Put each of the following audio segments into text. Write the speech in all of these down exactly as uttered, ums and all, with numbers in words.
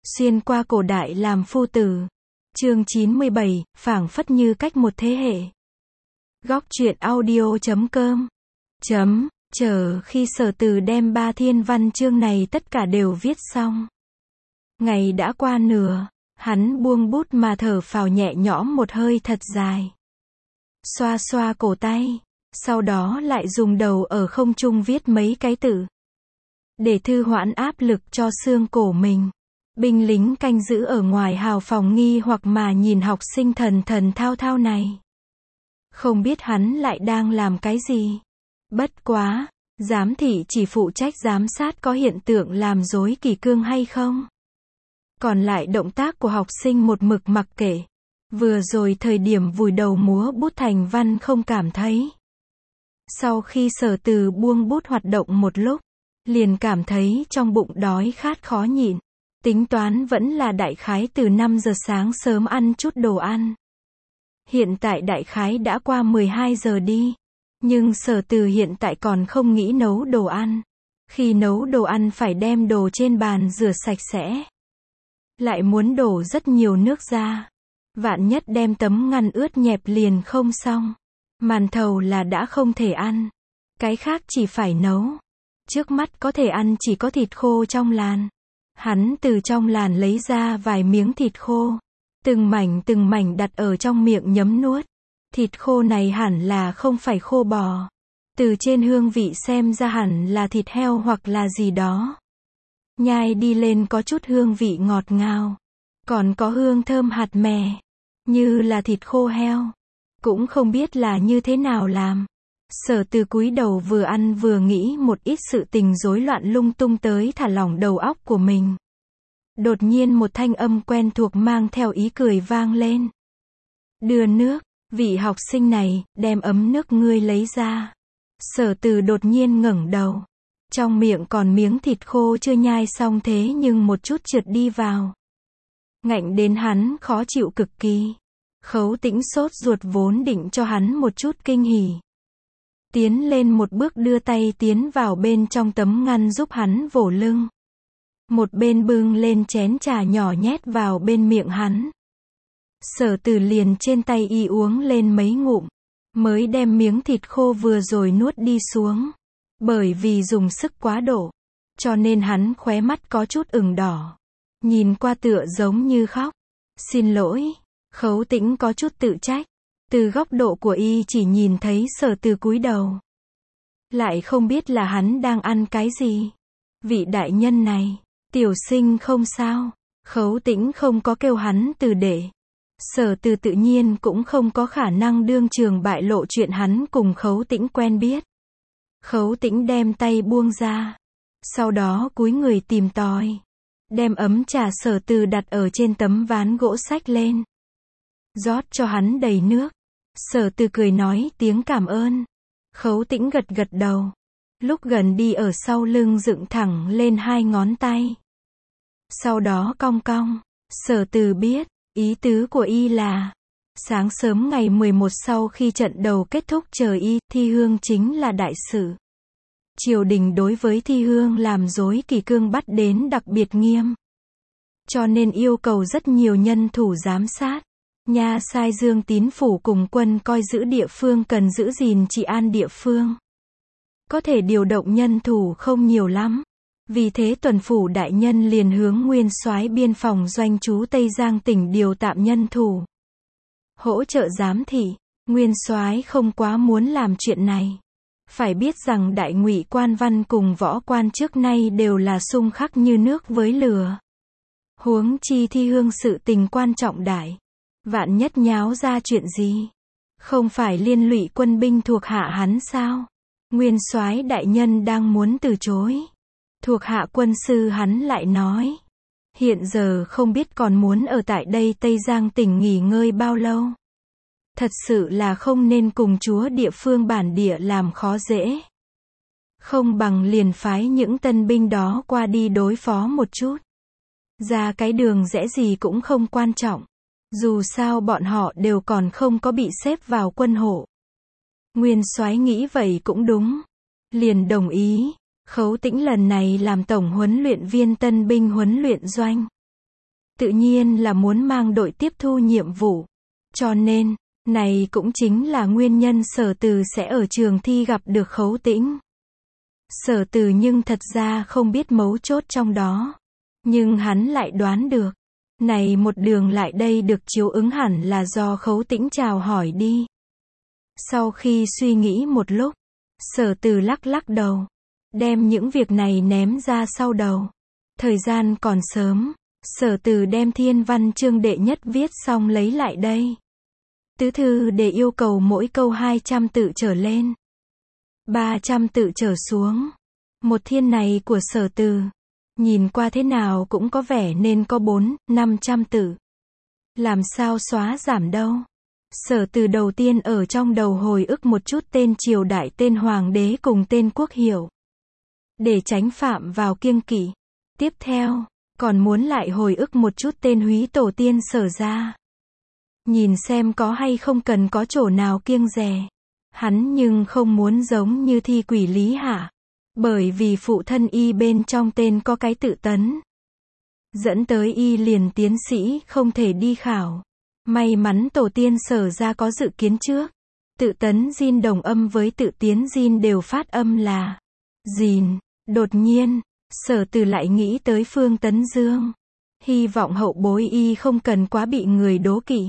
Xuyên qua cổ đại làm phu tử. Chương chín mươi bảy, phảng phất như cách một thế hệ. Góc truyện audio chấm com. Chấm, chờ khi Sở Từ đem ba thiên văn chương này tất cả đều viết xong. Ngày đã qua nửa, hắn buông bút mà thở phào nhẹ nhõm một hơi thật dài. Xoa xoa cổ tay, sau đó lại dùng đầu ở không trung viết mấy cái tự. Để thư hoãn áp lực cho xương cổ mình. Binh lính canh giữ ở ngoài hào phòng nghi hoặc mà nhìn học sinh thần thần thao thao này. Không biết hắn lại đang làm cái gì. Bất quá, giám thị chỉ phụ trách giám sát có hiện tượng làm rối kỷ cương hay không. Còn lại động tác của học sinh một mực mặc kệ. Vừa rồi thời điểm vùi đầu múa bút thành văn không cảm thấy. Sau khi Sở Từ buông bút hoạt động một lúc, liền cảm thấy trong bụng đói khát khó nhịn. Tính toán vẫn là đại khái từ năm giờ sáng sớm ăn chút đồ ăn. Hiện tại đại khái đã qua mười hai giờ đi. Nhưng Sở Từ hiện tại còn không nghĩ nấu đồ ăn. Khi nấu đồ ăn phải đem đồ trên bàn rửa sạch sẽ. Lại muốn đổ rất nhiều nước ra. Vạn nhất đem tấm ngăn ướt nhẹp liền không xong. Màn thầu là đã không thể ăn. Cái khác chỉ phải nấu. Trước mắt có thể ăn chỉ có thịt khô trong làn. Hắn từ trong làn lấy ra vài miếng thịt khô. Từng mảnh từng mảnh đặt ở trong miệng nhấm nuốt. Thịt khô này hẳn là không phải khô bò. Từ trên hương vị xem ra hẳn là thịt heo hoặc là gì đó. Nhai đi lên có chút hương vị ngọt ngào. Còn có hương thơm hạt mè. Như là thịt khô heo. Cũng không biết là như thế nào làm. Sở Từ cúi đầu vừa ăn vừa nghĩ một ít sự tình rối loạn lung tung tới thả lỏng đầu óc của mình. Đột nhiên một thanh âm quen thuộc mang theo ý cười vang lên. Đưa nước, vị học sinh này, đem ấm nước ngươi lấy ra. Sở Từ đột nhiên ngẩng đầu. Trong miệng còn miếng thịt khô chưa nhai xong thế nhưng một chút trượt đi vào. Ngạnh đến hắn khó chịu cực kỳ. Khấu Tĩnh sốt ruột vốn định cho hắn một chút kinh hỉ. Tiến lên một bước đưa tay tiến vào bên trong tấm ngăn giúp hắn vỗ lưng. Một bên bưng lên chén trà nhỏ nhét vào bên miệng hắn. Sở Từ liền trên tay y uống lên mấy ngụm. Mới đem miếng thịt khô vừa rồi nuốt đi xuống. Bởi vì dùng sức quá độ. Cho nên hắn khóe mắt có chút ửng đỏ. Nhìn qua tựa giống như khóc. Xin lỗi. Khấu Tĩnh có chút tự trách. Từ góc độ của y chỉ nhìn thấy Sở Từ cúi đầu. Lại không biết là hắn đang ăn cái gì. Vị đại nhân này, tiểu sinh không sao. Khấu Tĩnh không có kêu hắn từ để. Sở Từ tự nhiên cũng không có khả năng đương trường bại lộ chuyện hắn cùng Khấu Tĩnh quen biết. Khấu Tĩnh đem tay buông ra. Sau đó cúi người tìm tòi. Đem ấm trà Sở Từ đặt ở trên tấm ván gỗ xách lên. Rót cho hắn đầy nước. Sở Từ cười nói tiếng cảm ơn. Khấu Tĩnh gật gật đầu. Lúc gần đi ở sau lưng dựng thẳng lên hai ngón tay. Sau đó cong cong. Sở Từ biết, ý tứ của y là sáng sớm ngày mười một sau khi trận đầu kết thúc chờ y, thi hương chính là đại sự. Triều đình đối với thi hương làm rối kỷ cương bắt đến đặc biệt nghiêm. Cho nên yêu cầu rất nhiều nhân thủ giám sát. Nha sai Dương Tín phủ cùng quân coi giữ địa phương cần giữ gìn trị an địa phương. Có thể điều động nhân thủ không nhiều lắm. Vì thế tuần phủ đại nhân liền hướng nguyên soái biên phòng doanh trú Tây Giang tỉnh điều tạm nhân thủ. Hỗ trợ giám thị. Nguyên soái không quá muốn làm chuyện này. Phải biết rằng đại ngụy quan văn cùng võ quan trước nay đều là xung khắc như nước với lửa. Huống chi thi hương sự tình quan trọng đại. Vạn nhất nháo ra chuyện gì? Không phải liên lụy quân binh thuộc hạ hắn sao? Nguyên soái đại nhân đang muốn từ chối. Thuộc hạ quân sư hắn lại nói. Hiện giờ không biết còn muốn ở tại đây Tây Giang tỉnh nghỉ ngơi bao lâu. Thật sự là không nên cùng chúa địa phương bản địa làm khó dễ. Không bằng liền phái những tân binh đó qua đi đối phó một chút. Ra cái đường rẽ gì cũng không quan trọng. Dù sao bọn họ đều còn không có bị xếp vào quân hộ. Nguyên soái nghĩ vậy cũng đúng. Liền đồng ý. Khấu Tĩnh lần này làm tổng huấn luyện viên tân binh huấn luyện doanh. tự nhiên là muốn mang đội tiếp thu nhiệm vụ. Cho nên, này cũng chính là nguyên nhân Sở Từ sẽ ở trường thi gặp được Khấu Tĩnh. Sở Từ nhưng thật ra không biết mấu chốt trong đó. Nhưng hắn lại đoán được. Này một đường lại đây được chiếu ứng hẳn là do Khấu Tĩnh chào hỏi đi. Sau khi suy nghĩ một lúc, Sở Từ lắc lắc đầu. Đem những việc này ném ra sau đầu. Thời gian còn sớm. Sở Từ đem thiên văn chương đệ nhất viết xong lấy lại đây. Tứ thư để yêu cầu mỗi câu hai trăm tự trở lên. ba trăm tự trở xuống. Một thiên này của Sở Từ. Nhìn qua thế nào cũng có vẻ nên có bốn, năm trăm tự. Làm sao xóa giảm đâu. Sở Từ đầu tiên ở trong đầu hồi ức một chút tên triều đại, tên hoàng đế cùng tên quốc hiệu. Để tránh phạm vào kiêng kỵ. Tiếp theo, còn muốn lại hồi ức một chút tên húy tổ tiên Sở gia. Nhìn xem có hay không cần có chỗ nào kiêng dè. Hắn nhưng không muốn giống như thi quỷ Lý Hạ. Bởi vì phụ thân y bên trong tên có cái tự Tấn. Dẫn tới y liền tiến sĩ không thể đi khảo. May mắn tổ tiên Sở gia có dự kiến trước. Tự Tấn Jin đồng âm với tự Tiến Jin đều phát âm là Jin. Đột nhiên, Sở Từ lại nghĩ tới Phương Tấn Dương. Hy vọng hậu bối y không cần quá bị người đố kỵ.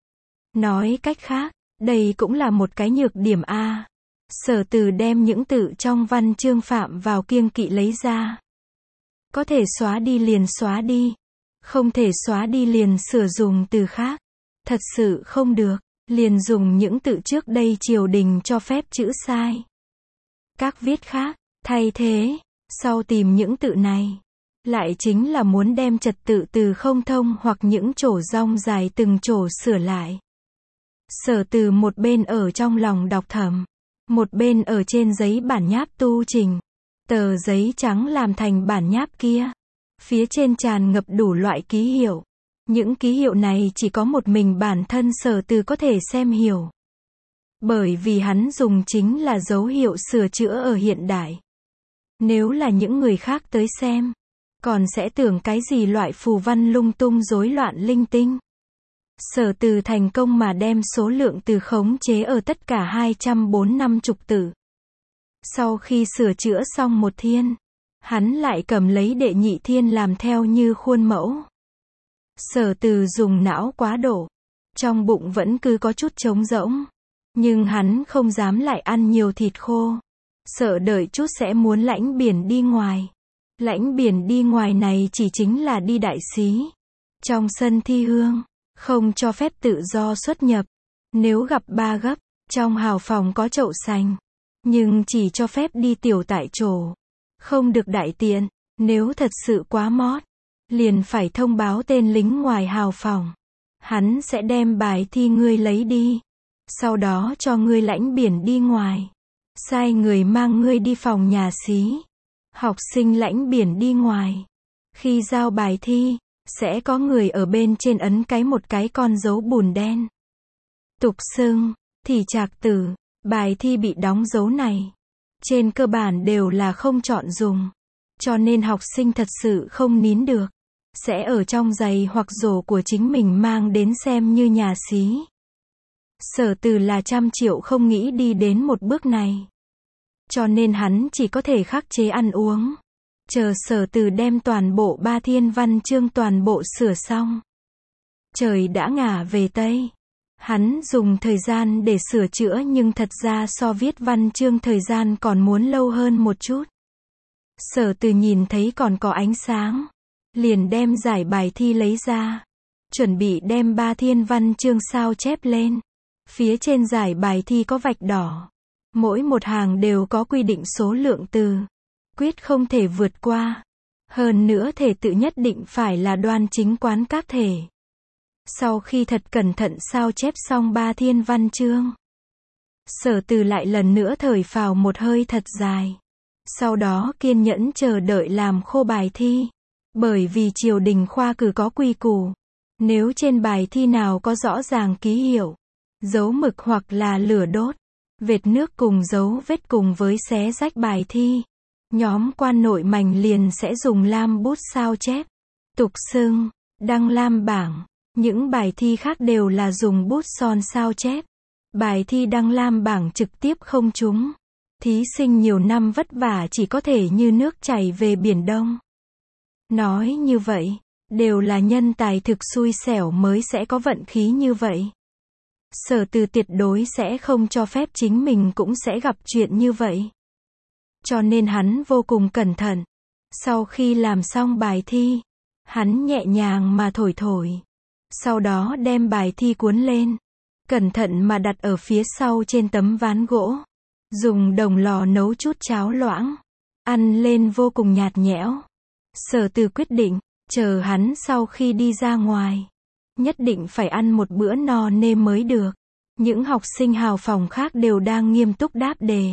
Nói cách khác, đây cũng là một cái nhược điểm A. Sở Từ đem những tự trong văn chương phạm vào kiêng kỵ lấy ra. Có thể xóa đi liền xóa đi. Không thể xóa đi liền sửa dùng từ khác. Thật sự không được, liền dùng những tự trước đây triều đình cho phép chữ sai. Các viết khác, thay thế, sau tìm những tự này. Lại chính là muốn đem trật tự từ không thông hoặc những chỗ rong dài từng chỗ sửa lại. Sở Từ một bên ở trong lòng đọc thầm. Một bên ở trên giấy bản nháp tu trình. Tờ giấy trắng làm thành bản nháp kia. Phía trên tràn ngập đủ loại ký hiệu. Những ký hiệu này chỉ có một mình bản thân Sở Từ có thể xem hiểu. Bởi vì hắn dùng chính là dấu hiệu sửa chữa ở hiện đại. Nếu là những người khác tới xem, còn sẽ tưởng cái gì loại phù văn lung tung rối loạn linh tinh. Sở Từ thành công mà đem số lượng từ khống chế ở tất cả hai trăm bốn mươi lăm tự. Sau khi sửa chữa xong một thiên, hắn lại cầm lấy đệ nhị thiên làm theo như khuôn mẫu. Sở Từ dùng não quá độ, trong bụng vẫn cứ có chút trống rỗng, nhưng hắn không dám lại ăn nhiều thịt khô, sợ đợi chút sẽ muốn lãnh biển đi ngoài. Lãnh biển đi ngoài này chỉ chính là đi đại xí. Trong sân thi hương, không cho phép tự do xuất nhập. Nếu gặp ba gấp, trong hào phòng có chậu sành, nhưng chỉ cho phép đi tiểu tại chỗ. Không được đại tiện, nếu thật sự quá mót, liền phải thông báo tên lính ngoài hào phòng. Hắn sẽ đem bài thi ngươi lấy đi. Sau đó cho ngươi lãnh biển đi ngoài. Sai người mang ngươi đi phòng nhà xí. Học sinh lãnh biển đi ngoài. Khi giao bài thi, sẽ có người ở bên trên ấn cái một cái con dấu bùn đen. Tục xưng, thì trạc tử, bài thi bị đóng dấu này. Trên cơ bản đều là không chọn dùng. Cho nên học sinh thật sự không nín được. Sẽ ở trong giày hoặc rổ của chính mình mang đến xem như nhà xí. Sở Từ là trăm triệu không nghĩ đi đến một bước này. Cho nên hắn chỉ có thể khắc chế ăn uống. Chờ Sở Từ đem toàn bộ ba thiên văn chương toàn bộ sửa xong. Trời đã ngả về Tây. Hắn dùng thời gian để sửa chữa nhưng thật ra so viết văn chương thời gian còn muốn lâu hơn một chút. Sở Từ nhìn thấy còn có ánh sáng. Liền đem giải bài thi lấy ra. Chuẩn bị đem ba thiên văn chương sao chép lên. Phía trên giải bài thi có vạch đỏ. Mỗi một hàng đều có quy định số lượng từ. Quyết không thể vượt qua. Hơn nữa thể tự nhất định phải là đoan chính quán các thể. Sau khi thật cẩn thận sao chép xong ba thiên văn chương, Sở Từ lại lần nữa thở phào một hơi thật dài. Sau đó kiên nhẫn chờ đợi làm khô bài thi. Bởi vì triều đình khoa cử có quy củ. Nếu trên bài thi nào có rõ ràng ký hiệu, dấu mực hoặc là lửa đốt, vệt nước cùng dấu vết cùng với xé rách bài thi, nhóm quan nội mảnh liền sẽ dùng lam bút sao chép. Tục xưng, Đăng lam bảng. Những bài thi khác đều là dùng bút son sao chép. Bài thi đăng lam bảng trực tiếp không trúng. Thí sinh nhiều năm vất vả chỉ có thể như nước chảy về biển đông. Nói như vậy, đều là nhân tài thực xui xẻo mới sẽ có vận khí như vậy. Sở Từ tuyệt đối sẽ không cho phép chính mình cũng sẽ gặp chuyện như vậy. Cho nên hắn vô cùng cẩn thận. Sau khi làm xong bài thi, hắn nhẹ nhàng mà thổi thổi. Sau đó đem bài thi cuốn lên. Cẩn thận mà đặt ở phía sau trên tấm ván gỗ. Dùng đồng lò nấu chút cháo loãng. Ăn lên vô cùng nhạt nhẽo. Sở Từ quyết định, chờ hắn sau khi đi ra ngoài. Nhất định phải ăn một bữa no nê mới được. Những học sinh hào phóng khác đều đang nghiêm túc đáp đề.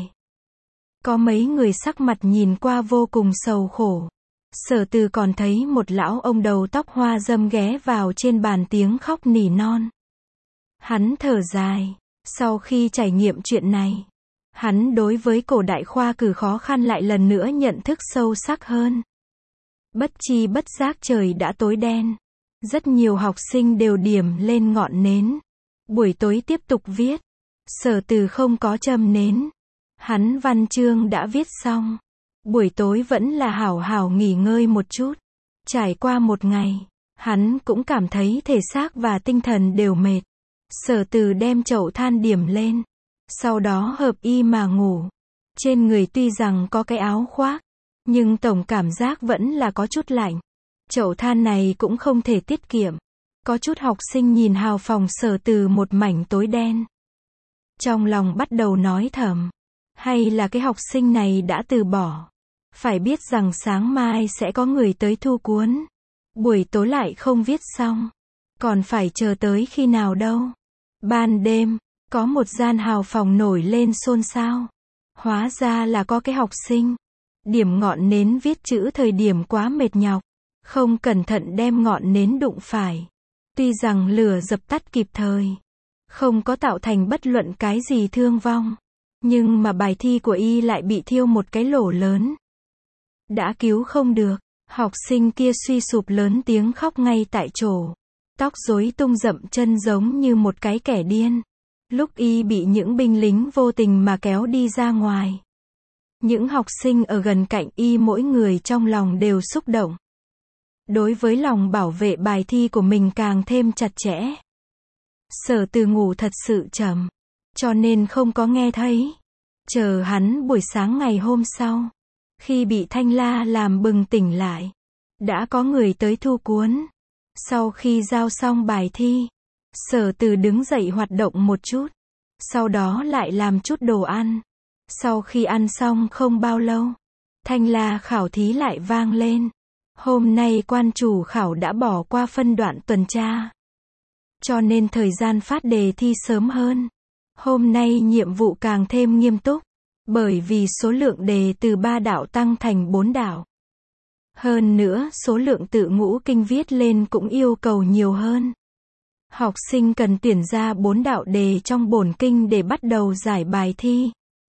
Có mấy người sắc mặt nhìn qua vô cùng sầu khổ. Sở Từ còn thấy một lão ông đầu tóc hoa râm ghé vào trên bàn tiếng khóc nỉ non. Hắn thở dài. Sau khi trải nghiệm chuyện này, hắn đối với cổ đại khoa cử khó khăn lại lần nữa nhận thức sâu sắc hơn. Bất chi bất giác trời đã tối đen. Rất nhiều học sinh đều điểm lên ngọn nến. Buổi tối tiếp tục viết. Sở Từ không có châm nến. Hắn văn chương đã viết xong. Buổi tối vẫn là hảo hảo nghỉ ngơi một chút. Trải qua một ngày, hắn cũng cảm thấy thể xác và tinh thần đều mệt. Sở Từ đem chậu than điểm lên. Sau đó hợp y mà ngủ. Trên người tuy rằng có cái áo khoác, nhưng tổng cảm giác vẫn là có chút lạnh. Chậu than này cũng không thể tiết kiệm. Có chút học sinh nhìn hào phóng Sở Từ một mảnh tối đen. Trong lòng bắt đầu nói thầm. Hay là cái học sinh này đã từ bỏ. Phải biết rằng sáng mai sẽ có người tới thu cuốn. Buổi tối lại không viết xong. Còn phải chờ tới khi nào đâu. Ban đêm, có một gian hào phóng nổi lên xôn xao. Hóa ra là có cái học sinh. Điểm ngọn nến viết chữ thời điểm quá mệt nhọc. Không cẩn thận đem ngọn nến đụng phải. Tuy rằng lửa dập tắt kịp thời. Không có tạo thành bất luận cái gì thương vong. Nhưng mà bài thi của y lại bị thiêu một cái lỗ lớn. Đã cứu không được. Học sinh kia suy sụp lớn tiếng khóc ngay tại chỗ. Tóc rối tung dậm chân giống như một cái kẻ điên. Lúc y bị những binh lính vô tình mà kéo đi ra ngoài. Những học sinh ở gần cạnh y mỗi người trong lòng đều xúc động. Đối với lòng bảo vệ bài thi của mình càng thêm chặt chẽ. Sở Từ ngủ thật sự chậm, cho nên không có nghe thấy. Chờ hắn buổi sáng ngày hôm sau, khi bị Thanh La làm bừng tỉnh lại, đã có người tới thu cuốn. Sau khi giao xong bài thi, Sở Từ đứng dậy hoạt động một chút, sau đó lại làm chút đồ ăn. Sau khi ăn xong không bao lâu, Thanh La khảo thí lại vang lên. Hôm nay quan chủ khảo đã bỏ qua phân đoạn tuần tra, cho nên thời gian phát đề thi sớm hơn. Hôm nay nhiệm vụ càng thêm nghiêm túc, bởi vì số lượng đề từ ba đạo tăng thành bốn đạo. Hơn nữa, số lượng tự ngũ kinh viết lên cũng yêu cầu nhiều hơn. Học sinh cần tuyển ra bốn đạo đề trong bổn kinh để bắt đầu giải bài thi.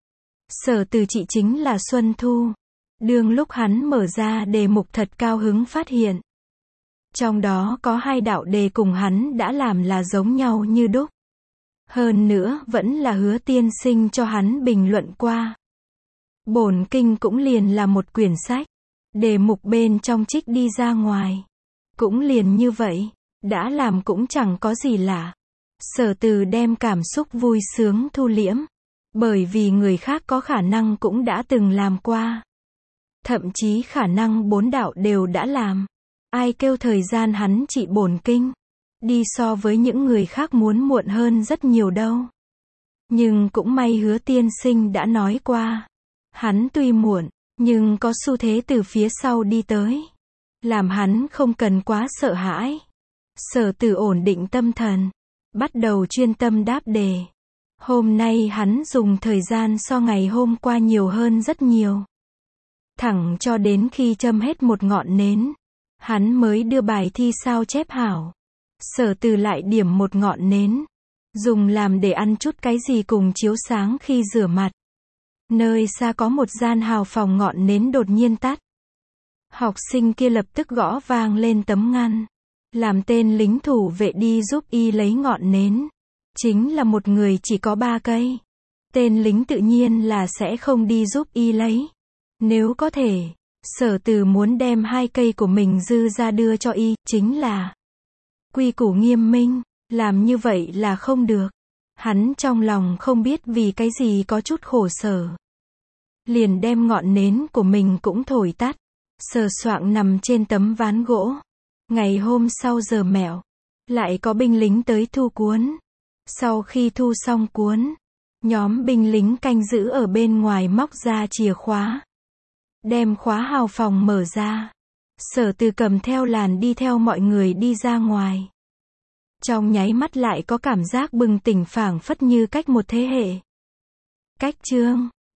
Sở Từ chị chính là Xuân Thu. Đương lúc hắn mở ra đề mục thật cao hứng phát hiện. Trong đó có hai đạo đề cùng hắn đã làm là giống nhau như đúc. Hơn nữa, vẫn là Hứa tiên sinh cho hắn bình luận qua. Bổn kinh cũng liền là một quyển sách. Đề mục bên trong trích đi ra ngoài. Cũng liền như vậy, đã làm cũng chẳng có gì lạ. Sở Từ đem cảm xúc vui sướng thu liễm. Bởi vì người khác có khả năng cũng đã từng làm qua. Thậm chí khả năng bốn đạo đều đã làm. Ai kêu thời gian hắn trị bổn kinh. Đi so với những người khác muốn muộn hơn rất nhiều đâu. Nhưng cũng may Hứa tiên sinh đã nói qua. Hắn tuy muộn, nhưng có xu thế từ phía sau đi tới. Làm hắn không cần quá sợ hãi. Sở Từ ổn định tâm thần. Bắt đầu chuyên tâm đáp đề. Hôm nay hắn dùng thời gian so ngày hôm qua nhiều hơn rất nhiều. Thẳng cho đến khi châm hết một ngọn nến, hắn mới đưa bài thi sao chép hảo. Sở Từ lại điểm một ngọn nến, dùng làm để ăn chút cái gì cùng chiếu sáng khi rửa mặt. Nơi xa có một gian hào phòng ngọn nến đột nhiên tắt. Học sinh kia lập tức gõ vang lên tấm ngăn. làm tên lính thủ vệ đi giúp y lấy ngọn nến. Chính là một người chỉ có ba cây. Tên lính tự nhiên là sẽ không đi giúp y lấy. Nếu có thể, Sở Từ muốn đem hai cây của mình dư ra đưa cho y, chính là quy củ nghiêm minh, làm như vậy là không được. Hắn trong lòng không biết vì cái gì có chút khổ sở. Liền đem ngọn nến của mình cũng thổi tắt, sờ soạng nằm trên tấm ván gỗ. Ngày hôm sau giờ mẹo, lại có binh lính tới thu cuốn. Sau khi thu xong cuốn, nhóm binh lính canh giữ ở bên ngoài móc ra chìa khóa, đem khóa hào phòng mở ra. Sở Từ cầm theo làn đi theo mọi người đi ra ngoài. Trong nháy mắt lại có cảm giác bừng tỉnh phảng phất như cách một thế hệ. Cách chương